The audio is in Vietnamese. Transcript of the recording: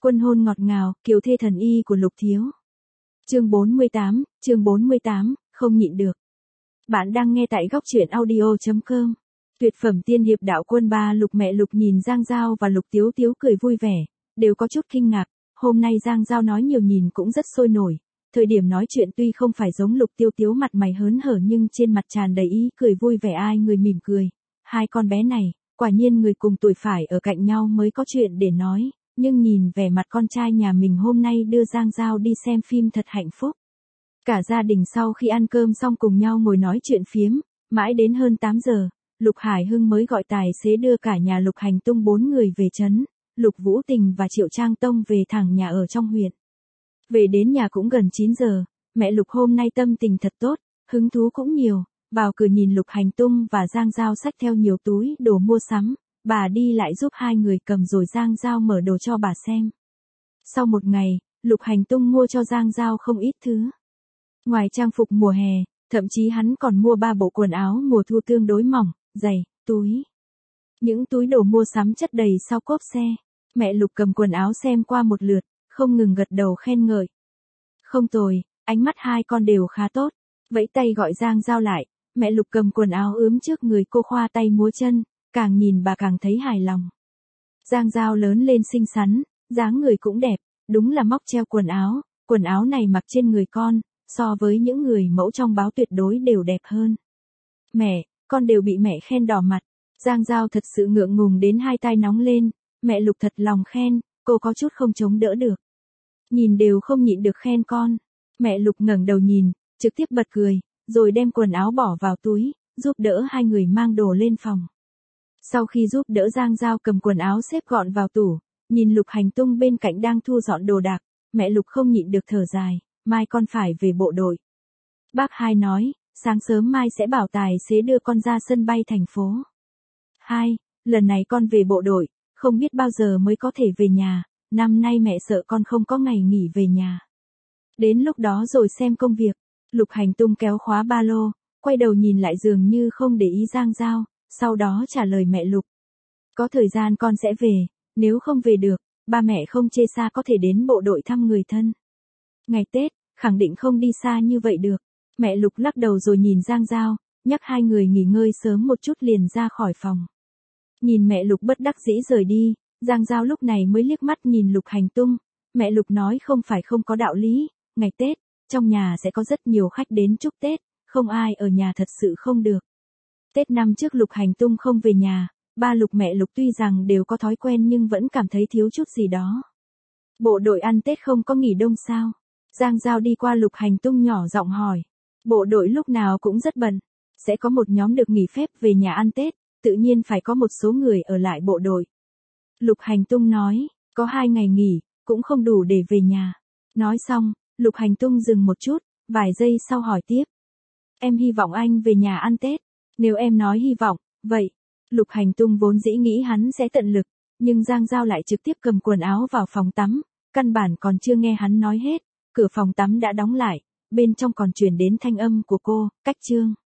Quân hôn ngọt ngào, kiều thê thần y của Lục Thiếu. Chương 48, không nhịn được. Bạn đang nghe tại góc truyện audio.com. Tuyệt phẩm tiên hiệp đạo quân ba Lục. Mẹ Lục nhìn Giang Giao và Lục Tiếu Tiếu cười vui vẻ, đều có chút kinh ngạc. Hôm nay Giang Giao nói nhiều nhìn cũng rất sôi nổi. Thời điểm nói chuyện tuy không phải giống Lục Tiếu Tiếu mặt mày hớn hở nhưng trên mặt tràn đầy ý cười vui vẻ, ai người mỉm cười. Hai con bé này, quả nhiên người cùng tuổi phải ở cạnh nhau mới có chuyện để nói. Nhưng nhìn vẻ mặt con trai nhà mình hôm nay đưa Giang Giao đi xem phim thật hạnh phúc. Cả gia đình sau khi ăn cơm xong cùng nhau ngồi nói chuyện phiếm, mãi đến hơn 8 giờ, Lục Hải Hưng mới gọi tài xế đưa cả nhà Lục Hành Tung 4 người về trấn, Lục Vũ Tình và Triệu Trang Tông về thẳng nhà ở trong huyện. Về đến nhà cũng gần 9 giờ, mẹ Lục hôm nay tâm tình thật tốt, hứng thú cũng nhiều, vào cửa nhìn Lục Hành Tung và Giang Giao xách theo nhiều túi đồ mua sắm. Bà đi lại giúp hai người cầm rồi Giang Giao mở đồ cho bà xem. Sau một ngày, Lục Hành Tung mua cho Giang Giao không ít thứ. Ngoài trang phục mùa hè, thậm chí hắn còn mua 3 bộ quần áo mùa thu tương đối mỏng, giày, túi. Những túi đồ mua sắm chất đầy sau cốp xe. Mẹ Lục cầm quần áo xem qua một lượt, không ngừng gật đầu khen ngợi. Không tồi, ánh mắt hai con đều khá tốt. Vẫy tay gọi Giang Giao lại, mẹ Lục cầm quần áo ướm trước người cô khoa tay múa chân. Càng nhìn bà càng thấy hài lòng. Giang Giao lớn lên xinh xắn, dáng người cũng đẹp, đúng là móc treo quần áo này mặc trên người con, so với những người mẫu trong báo tuyệt đối đều đẹp hơn. Mẹ, con đều bị mẹ khen đỏ mặt. Giang Giao thật sự ngượng ngùng đến hai tai nóng lên, mẹ Lục thật lòng khen, cô có chút không chống đỡ được. Nhìn đều không nhịn được khen con. Mẹ Lục ngẩng đầu nhìn, trực tiếp bật cười, rồi đem quần áo bỏ vào túi, giúp đỡ hai người mang đồ lên phòng. Sau khi giúp đỡ Giang Giao cầm quần áo xếp gọn vào tủ, nhìn Lục Hành Tung bên cạnh đang thu dọn đồ đạc, mẹ Lục không nhịn được thở dài, mai con phải về bộ đội. Bác hai nói, sáng sớm mai sẽ bảo tài xế đưa con ra sân bay thành phố. Hai, lần này con về bộ đội, không biết bao giờ mới có thể về nhà, năm nay mẹ sợ con không có ngày nghỉ về nhà. Đến lúc đó rồi xem công việc. Lục Hành Tung kéo khóa ba lô, quay đầu nhìn lại dường như không để ý Giang Giao. Sau đó trả lời mẹ Lục. Có thời gian con sẽ về, nếu không về được, ba mẹ không chê xa có thể đến bộ đội thăm người thân. Ngày Tết, khẳng định không đi xa như vậy được. Mẹ Lục lắc đầu rồi nhìn Giang Giao, nhắc hai người nghỉ ngơi sớm một chút liền ra khỏi phòng. Nhìn mẹ Lục bất đắc dĩ rời đi, Giang Giao lúc này mới liếc mắt nhìn Lục Hành Tung. Mẹ Lục nói không phải không có đạo lý, ngày Tết, trong nhà sẽ có rất nhiều khách đến chúc Tết, không ai ở nhà thật sự không được. Tết năm trước Lục Hành Tung không về nhà, ba Lục mẹ Lục tuy rằng đều có thói quen nhưng vẫn cảm thấy thiếu chút gì đó. Bộ đội ăn Tết không có nghỉ đông sao? Giang Giao đi qua Lục Hành Tung nhỏ giọng hỏi. Bộ đội lúc nào cũng rất bận, sẽ có một nhóm được nghỉ phép về nhà ăn Tết, tự nhiên phải có một số người ở lại bộ đội. Lục Hành Tung nói, có 2 ngày nghỉ, cũng không đủ để về nhà. Nói xong, Lục Hành Tung dừng một chút, vài giây sau hỏi tiếp. Em hy vọng anh về nhà ăn Tết. Nếu em nói hy vọng, vậy, Lục Hành Tung vốn dĩ nghĩ hắn sẽ tận lực, nhưng Giang Giao lại trực tiếp cầm quần áo vào phòng tắm, căn bản còn chưa nghe hắn nói hết, cửa phòng tắm đã đóng lại, bên trong còn truyền đến thanh âm của cô, Cách Trương.